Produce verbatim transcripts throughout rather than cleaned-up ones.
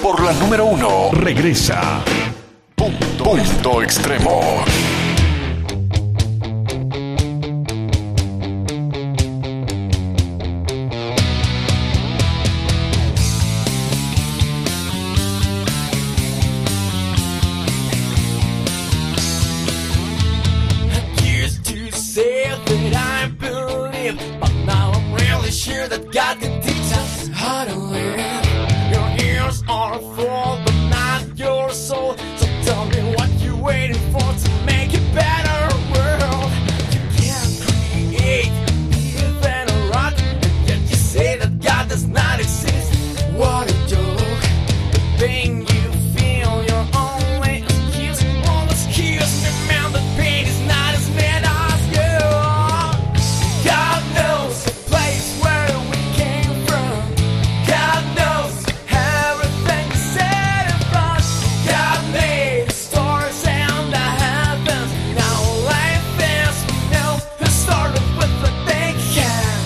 por la número uno. Regresa Punto, Punto Extremo. Sure that God can teach us how to live. Your ears are full, but not your soul. So tell me what you're waiting for to make a better world. You can't create even a rock, and yet you say that God does not exist. What a joke! The thing you feel, your only excuse. Well, excuse me, man, the pain is not as bad as you. God knows the place where we came from. God knows everything said of us. God made the stars and the heavens. Now life is, we know, it started with a big hand.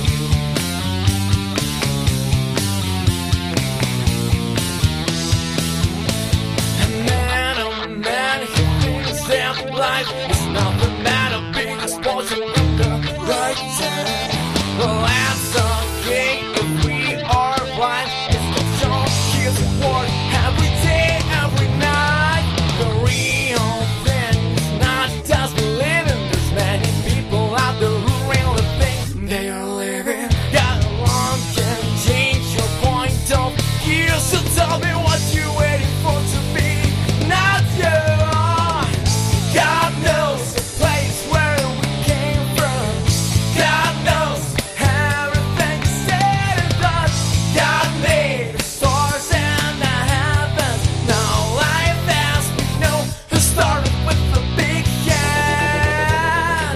And man, oh man, he thinks that life is nothing but a big explosion with the right time. Well, that's okay if we are blind. It's the show, here's the word every day, every night. The real thing is not just living. There's many people out there who really think they are living. God alone can change your point of view. So tell me what you're waiting for to be, not you. God knows the place where we came from. God knows everything said and done. God made the stars and the heavens. Now life as we know has started with a big hand.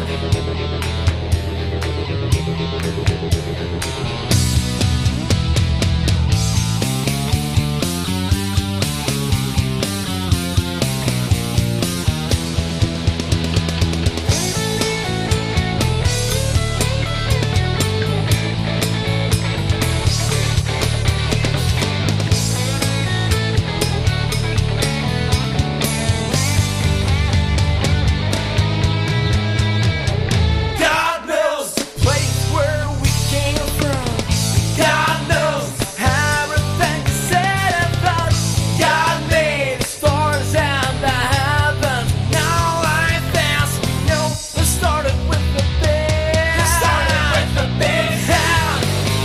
God knows the place where we came from. God knows everything said and done. God made the stars and the heavens. Now life as we know has started with the big. Started with the big hand.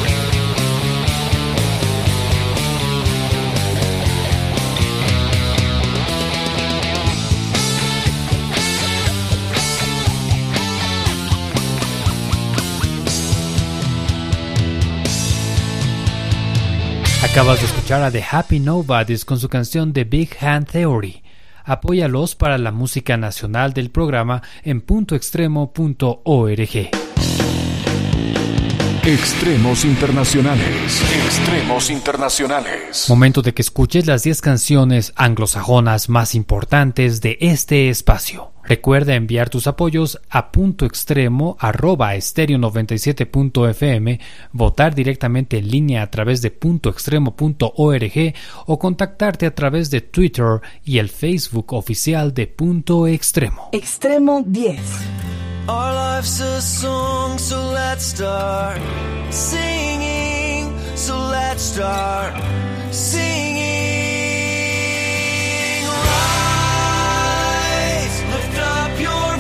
Acabas de escuchar a The Happy Nobodies con su canción The Big Hand Theory. Apóyalos para la música nacional del programa en punto extremo punto org. Extremos internacionales. Extremos internacionales. Momento de que escuches las diez canciones anglosajonas más importantes de este espacio. Recuerda enviar tus apoyos a punto extremo arroba estéreo noventa y siete punto f m, votar directamente en línea a través de punto extremo punto org o contactarte a través de Twitter y el Facebook oficial de Punto Extremo. Extremo diez. Our life's a song, so let's start singing. So let's start singing. Rise, lift up your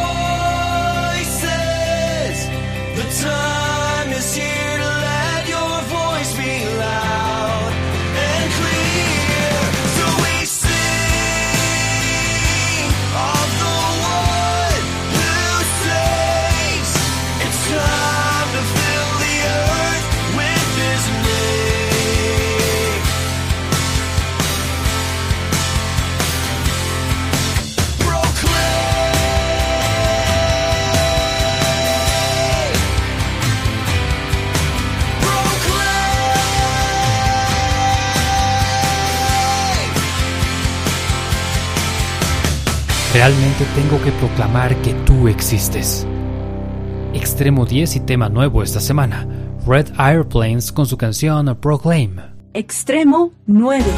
voices. The time is here to let your voice be loud and clear. So we sing of the one who saves. It's time to fill the earth with his name. Realmente tengo que proclamar que tú existes. Extremo diez y tema nuevo esta semana, Red Airplanes con su canción Proclaim. Extremo nueve.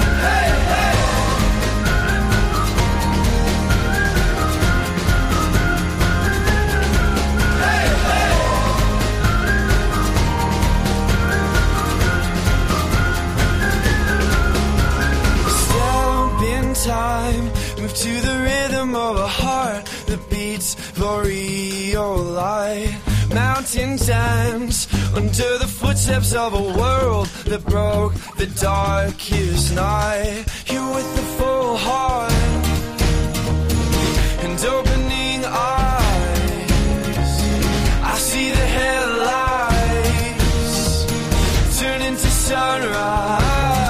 Time, move to the rhythm of a heart that beats for your light. Mountain dance under the footsteps of a world that broke the darkest night. You with the full heart and opening eyes, I see the headlights turn into sunrise.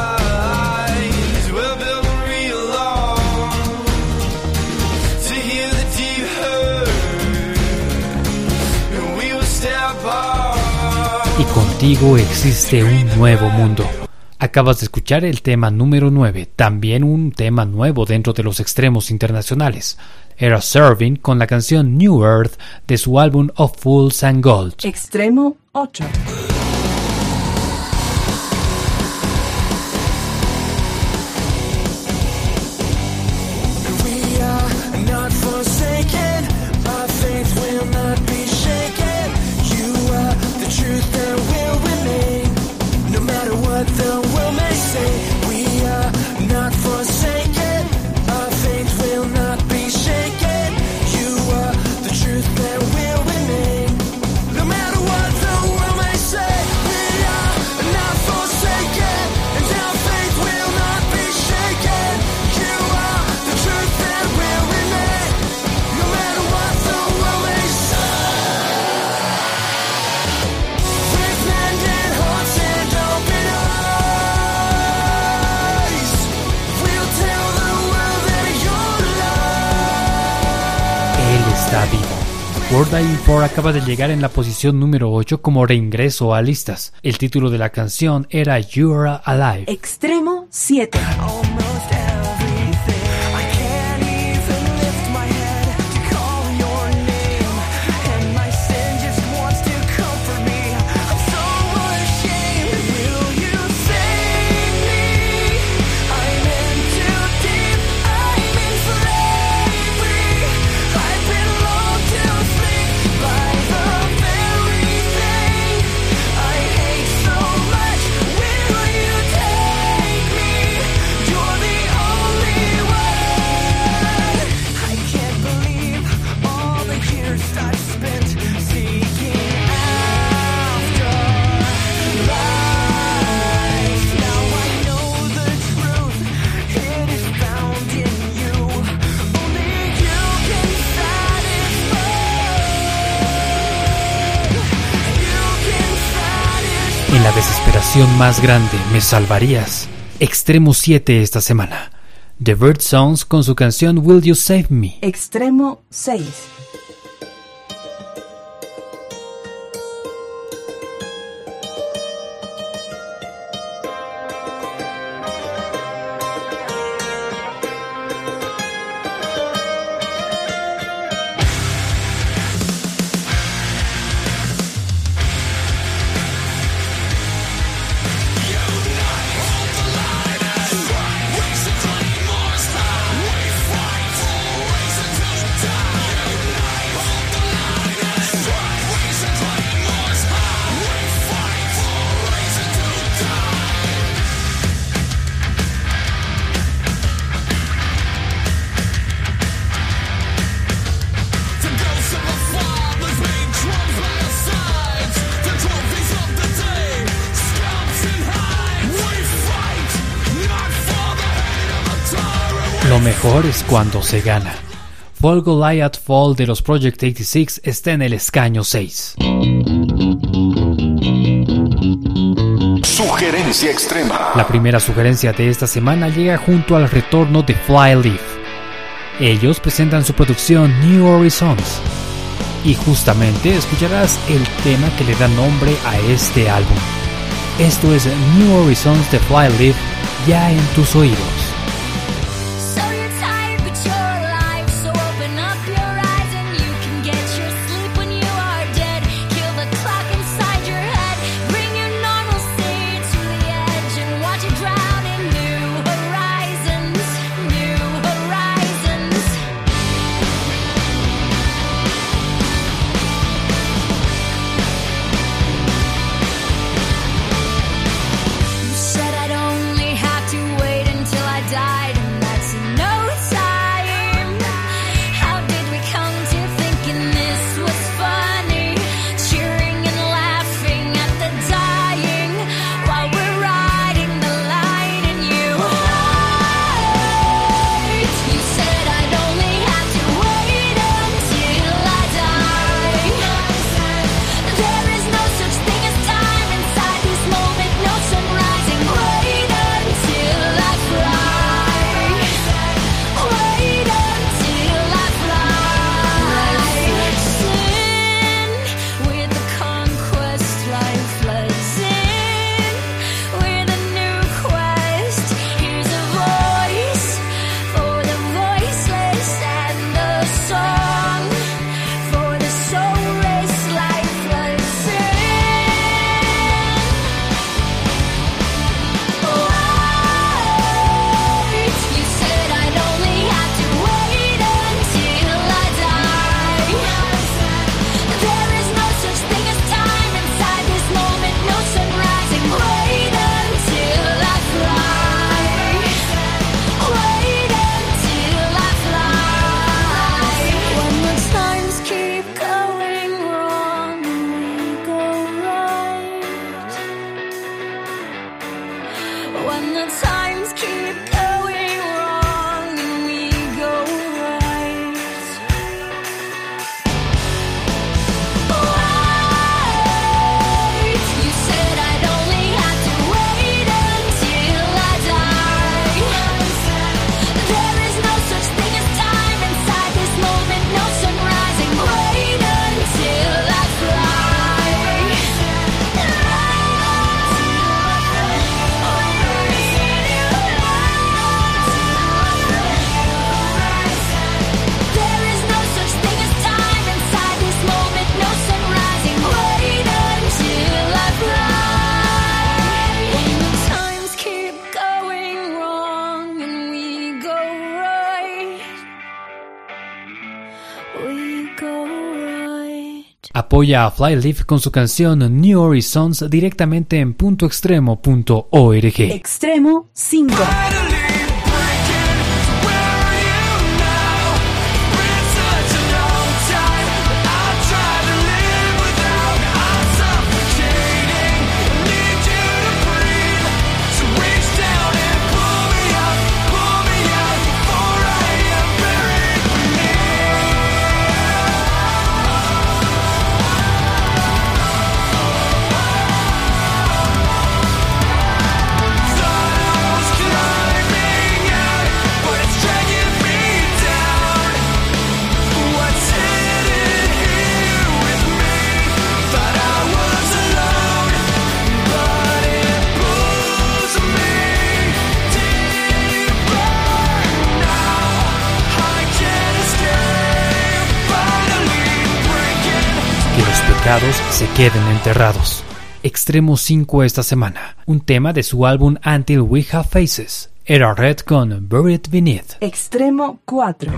Y contigo existe un nuevo mundo. Acabas de escuchar el tema número nueve, también un tema nuevo dentro de los extremos internacionales. Era Serving con la canción New Earth de su álbum Of Fools and Gold. Extremo ocho. World Dying For acaba de llegar en la posición número ocho como reingreso a listas. El título de la canción era You're Alive. Extremo siete. En la desesperación más grande me salvarías. Extremo siete esta semana. The Birdsongs con su canción Will You Save Me. Extremo seis. Lo mejor es cuando se gana. Fall Goliath Fall de los Project ochenta y seis está en el escaño seis. Sugerencia extrema. La primera sugerencia de esta semana llega junto al retorno de Flyleaf. Ellos presentan su producción New Horizons. Y justamente escucharás el tema que le da nombre a este álbum. Esto es New Horizons de Flyleaf, ya en tus oídos. Watch it Apoya a Flyleaf con su canción New Horizons directamente en punto extremo punto org. Extremo cinco. Se queden enterrados. Extremo cinco esta semana, un tema de su álbum Until We Have Faces. Era Red con Buried Beneath. Extremo cuatro.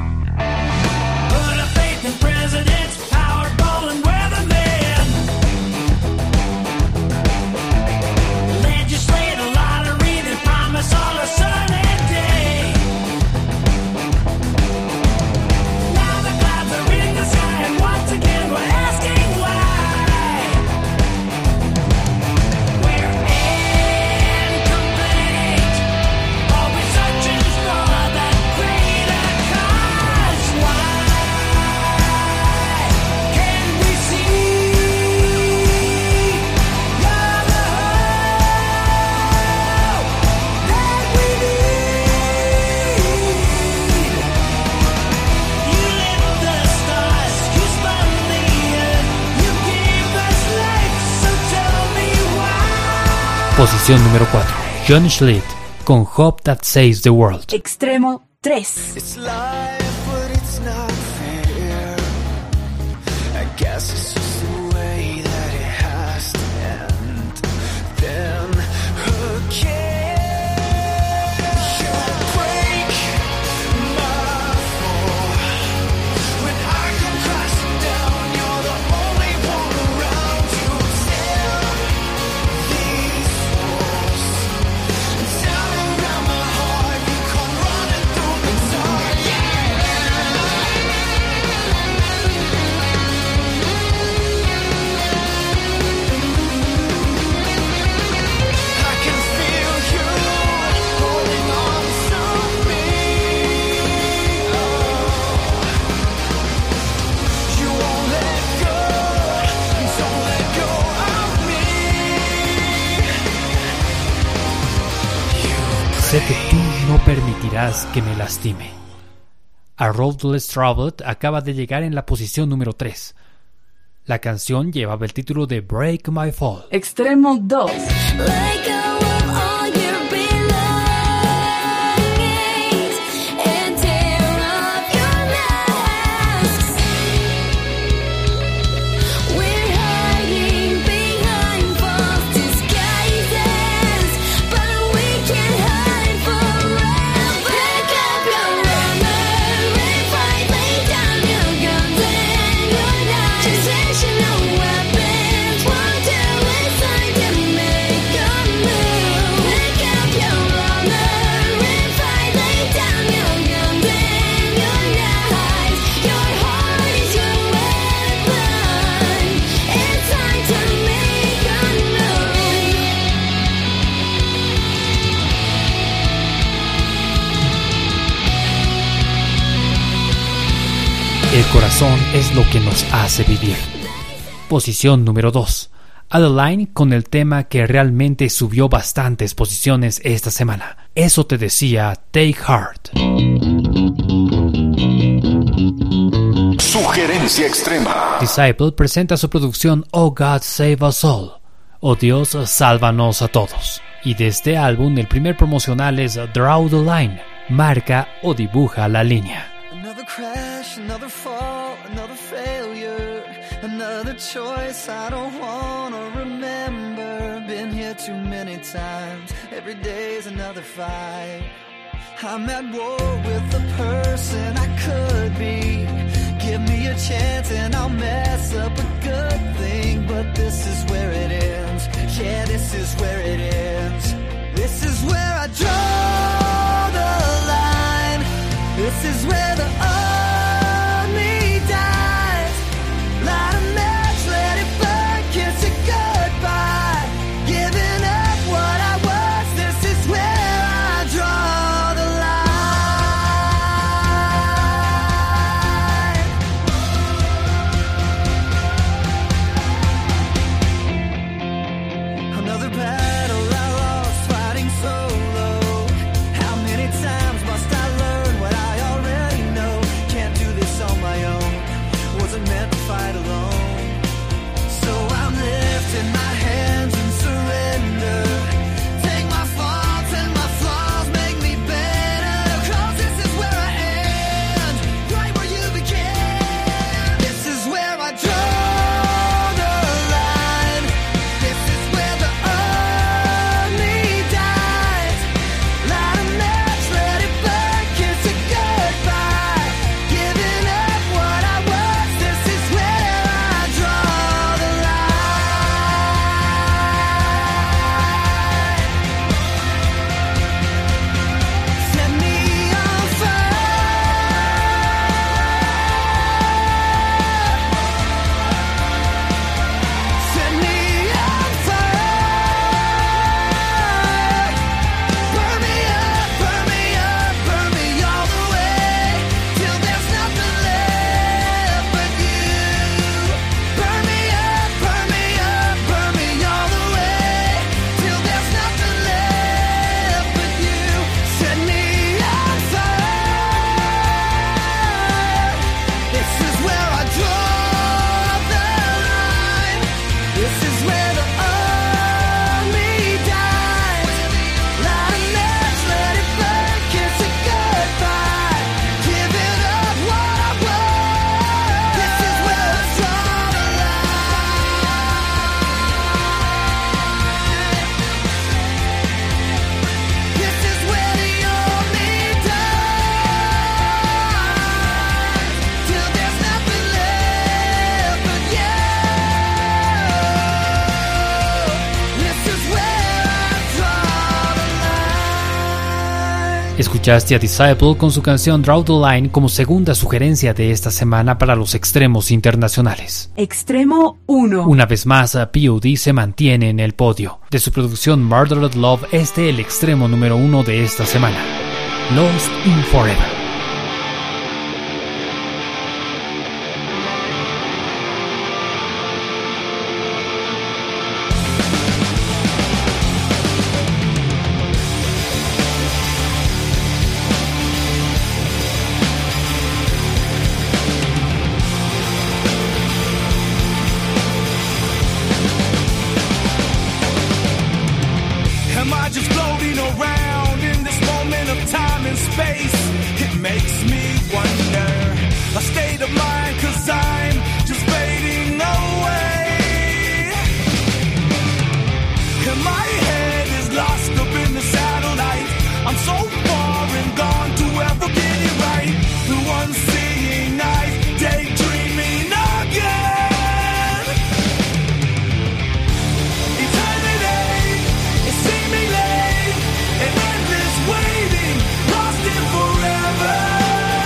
Posición número cuatro. John Schlitt con Hope That Saves the World. Extremo tres. It's life, but it's not fair. I guess it's just the way that it has to end. Then again, you break my fall. When I come crashing down, you're the only one around to tear these walls down around my heart. You come running through the dark, yeah. I can feel you holding on to me. Oh, you won't let go, don't let go of me. Sé que tú no permitirás que me lastime. A Road Less Traveled acaba de llegar en la posición número tres. La canción llevaba el título de Break My Fall. Extremo dos. Let go of all your belongings and tear off your masks. We're hiding behind false disguises, but we can't hide forever. Pick up your armor and fight, lay down your guns and your knives. Transitional weapons won't do, it's time to make a move. Pick up your armor and fight, lay down your guns and your knives. Your heart is your weapon, it's time to make a move. El corazón es lo que nos hace vivir. Posición número dos. Adeline con el tema que realmente subió bastantes posiciones esta semana. Eso te decía Take Heart. Sugerencia extrema. Disciple presenta su producción Oh God Save Us All. Oh Dios, sálvanos a todos. Y de este álbum el primer promocional es Draw the Line. Marca o dibuja la línea. Another crash, another fall, another failure, another choice I don't wanna remember. Been here too many times, every day's another fight. I'm at war with the person I could be. Give me a chance and I'll mess up a good good thing, but this is where it ends. Yeah, this is where it ends. This is where I draw the line. This is where the only dies. Light a match, let it burn, kiss it goodbye. Giving up what I was, this is where I draw the line. Another battle I lost, fighting solo. How many times must I learn what I already know? Can't do this on my own, wasn't meant to fight alone. So I'm lifting my hands and surrender. Take my faults and my flaws, make me better. 'Cause this is where I end, right where you began. This is where I draw the line. This is where the only dies. Light a match, let it burn, kiss it goodbye. Giving up what I was, this is where I draw the line. Set me on fire. Set me on fire. Burn me up, burn me up, burn me all the way, till there's nothing left but you. Burn me up, burn me up, burn me all the way, till there's nothing left but you. Set me on fire. This is where I draw the line. This is where the only dies. Light a match, let it burn, kiss it goodbye. Giving up what I was. This is where I draw the line. This is where the only dies. Till there's nothing left but you. This is where I draw the line. Escuchaste a Disciple con su canción Draw the Line como segunda sugerencia de esta semana para los extremos internacionales. Extremo uno. Una vez más, P O D se mantiene en el podio. De su producción Murdered Love, este el extremo número uno de esta semana. Lost in Forever. Am I just floating around in this moment of time and space? It makes me wonder. A state of mind, 'cause I'm just fading away. And my head is lost up in the satellite. I'm so far and gone to ever get it right. Through unseeing eyes, daydreaming again. Eternity is seemingly an endless waiting, lost in forever.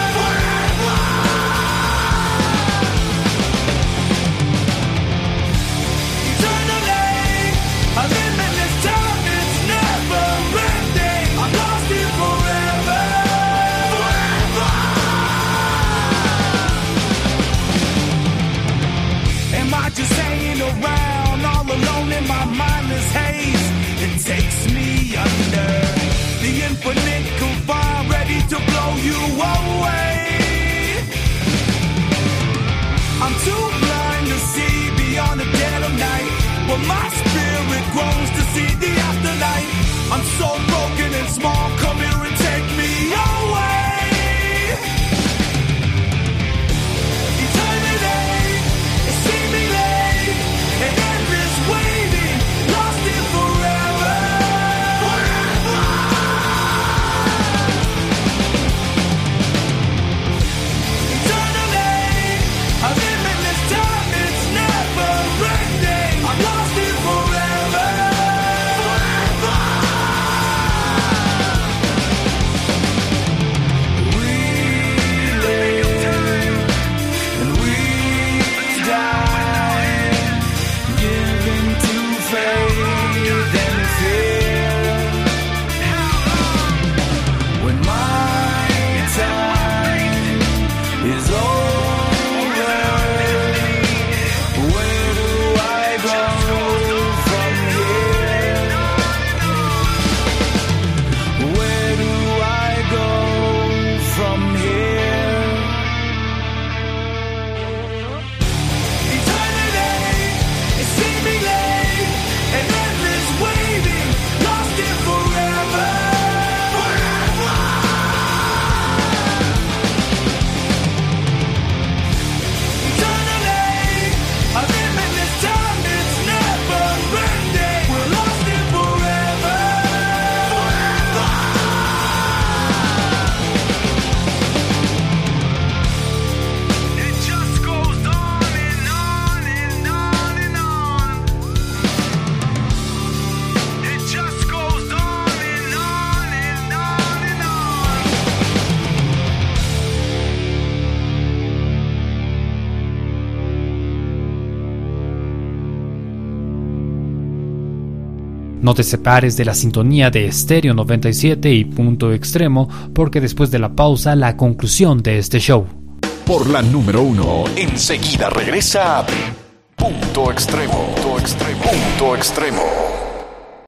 No te separes de la sintonía de Estéreo noventa y siete y Punto Extremo, porque después de la pausa, la conclusión de este show. Por la número uno, enseguida regresa Punto Extremo. Punto Extremo. Punto Extremo.